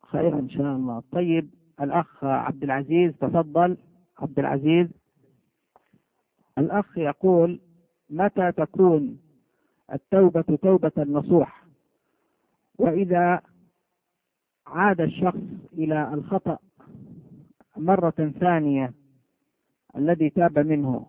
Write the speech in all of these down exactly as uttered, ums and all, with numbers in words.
خير إن شاء الله. طيب الأخ عبد العزيز، تفضل عبد العزيز. الأخ يقول: متى تكون التوبة توبة نصوح؟ وإذا عاد الشخص إلى الخطأ مرة ثانية الذي تاب منه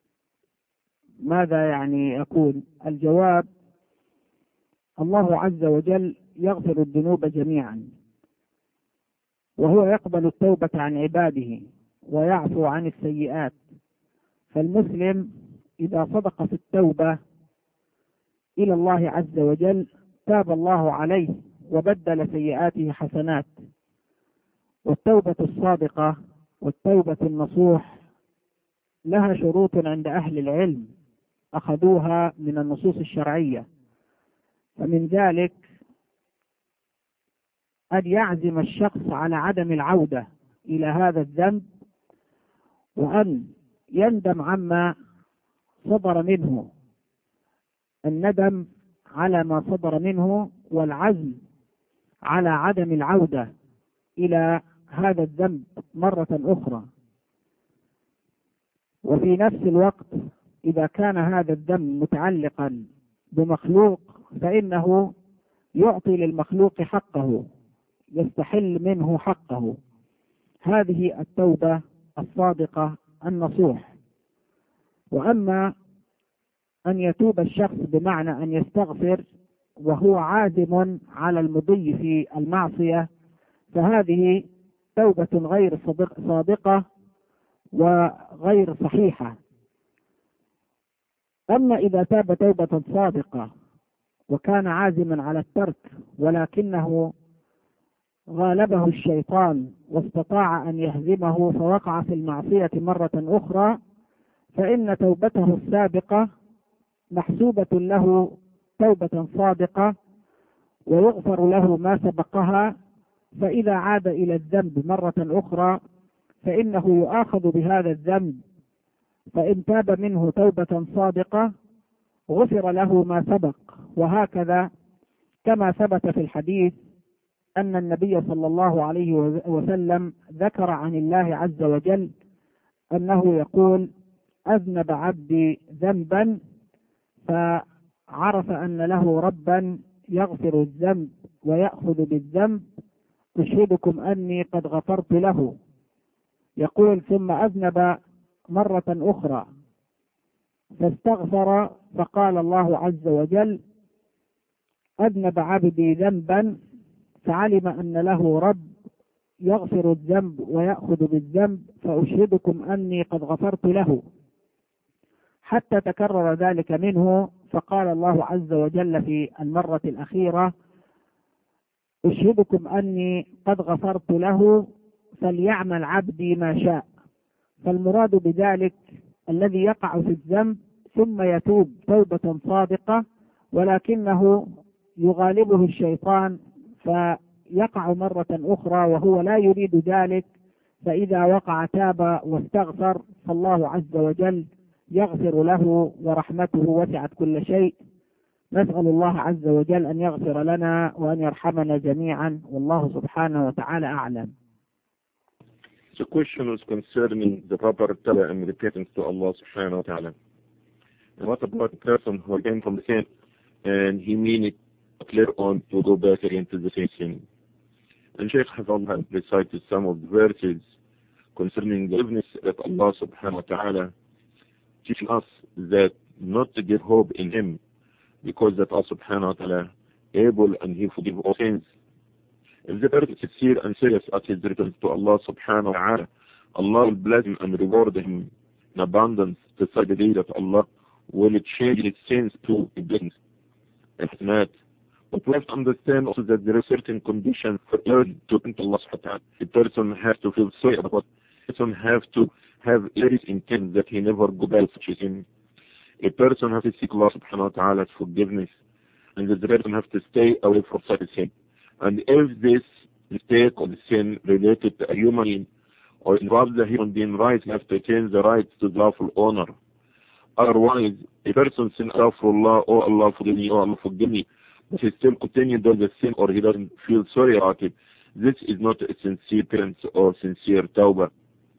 ماذا يعني يكون؟ الجواب: الله عز وجل يغفر الذنوب جميعا، وهو يقبل التوبة عن عباده ويعفو عن السيئات. فالمسلم إذا صدق في التوبة إلى الله عز وجل تاب الله عليه وبدل سيئاته حسنات. والتوبة الصادقة والتوبة النصوح لها شروط عند أهل العلم أخذوها من النصوص الشرعية، فمن ذلك أن يعزم الشخص على عدم العودة إلى هذا الذنب، وأن يندم عما صدر منه، الندم على ما صدر منه والعزم على عدم العودة إلى هذا الذنب مرة أخرى. وفي نفس الوقت إذا كان هذا الذنب متعلقا بمخلوق فإنه يعطي للمخلوق حقه، يستحل منه حقه. هذه التوبة الصادقة النصوح. وأما أن يتوب الشخص بمعنى أن يستغفر وهو عازم على المضي في المعصية فهذه توبة غير صادقة وغير صحيحة. أما إذا تاب توبة صادقة وكان عازما على الترك ولكنه غالبه الشيطان واستطاع أن يهزمه فوقع في المعصية مرة أخرى، فإن توبته السابقة محسوبة له توبة صادقة ويغفر له ما سبقها. فإذا عاد إلى الذنب مرة أخرى فإنه يؤاخذ بهذا الذنب، فإن تاب منه توبة صادقة غفر له ما سبق. وهكذا كما ثبت في الحديث أن النبي صلى الله عليه وسلم ذكر عن الله عز وجل أنه يقول: أذنب عبدي ذنبا فعرف أن له ربا يغفر الذنب ويأخذ بالذنب، أشهدكم أني قد غفرت له. يقول: ثم أذنب مرة أخرى فاستغفر فقال الله عز وجل: أذنب عبدي ذنبا فعلم أن له رب يغفر الذنب ويأخذ بالذنب، فأشهدكم أني قد غفرت له. حتى تكرر ذلك منه، فقال الله عز وجل في المرة الأخيرة: أشهدكم أني قد غفرت له فليعمل عبدي ما شاء. فالمراد بذلك الذي يقع في الذنب ثم يتوب توبة صادقة ولكنه يغالبه الشيطان فيقع مرة أخرى وهو لا يريد ذلك، فإذا وقع تاب واستغفر فالله عز وجل يغفر له ورحمته وسعت كل شيء. نسأل الله عز وجل أن يغفر لنا وأن يرحمنا جميعا، والله سبحانه وتعالى أعلم. The question was concerning the proper tawbah and repentance to Allah subhanahu wa ta'ala. And what about a person who came from the sin and he mean it later on to go back into the same sin? And Shaykh Hafidhullah has recited some of the verses concerning the forgiveness that Allah subhanahu wa ta'ala teaches us that not to give hope in Him, because that Allah subhanahu wa ta'ala able and He forgive all sins. If the person is sincere and serious at his return to Allah subhanahu wa ta'ala, Allah will bless him and reward him in abundance to such a day that Allah will change his sins to blessings and hasanat. But we have to understand also that there are certain conditions for learning to repent to Allah subhanahu wa ta'ala. The person has to feel sorry about it. The person has to have serious intent that he never go back to such a sin. A person has to seek Allah subhanahu wa ta'ala's forgiveness, and the person has to stay away from such a sin. And if this mistake or the sin related to a human being or involves the human being rights, you have to change the rights to the lawful owner. Otherwise, a person sin, Allah, oh Allah forgive me, oh Allah forgive me, but he still continues doing the sin or he doesn't feel sorry about it, this is not a sincere penance or sincere tawbah.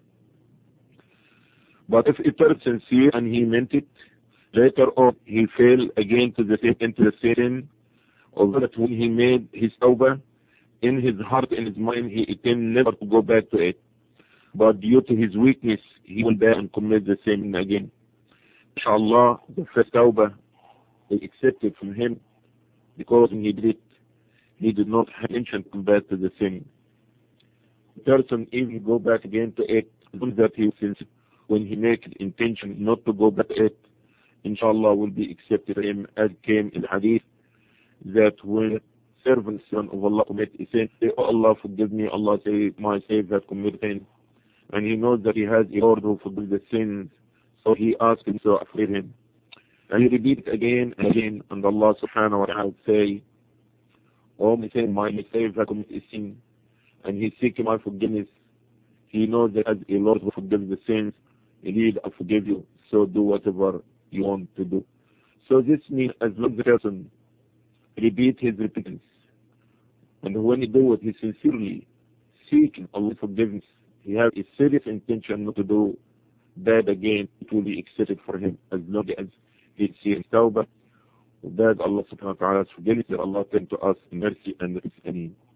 But if it was sincere and he meant it, later on he fell again to the same, into the sin, although that when he made his tawbah, in his heart, in his mind, he intended never to go back to it. But due to his weakness, he went back and committed the same again. Inshallah, the first tawbah is accepted from him because when he did it, he did not have intention to come back to the sin. The person even go back again to it, that he sincere. When he makes intention not to go back to it, inshallah will be accepted for him, as came in hadith that when servant son of Allah commit a sin, say, oh Allah forgive me, Allah say my slave that committed sin, and he knows that he has a Lord who forgives the sins, so he asks him to forgive him, and he repeats it again and again, and Allah subhanahu wa ta'ala say, oh my slave, my slave that committed a sin, and he seeks my forgiveness. He knows that as a Lord who forgives the sins, indeed I forgive you, so do whatever you want to do. So this means as long as the person repeat his repentance, and when he do it, he sincerely seeking Allah's forgiveness, he has a serious intention not to do bad again, it will be accepted for him as long as he seeks tawbah. Beg Allah subhanahu wa ta'ala's forgiveness, that Allah turn to us in mercy and peace. Ameen.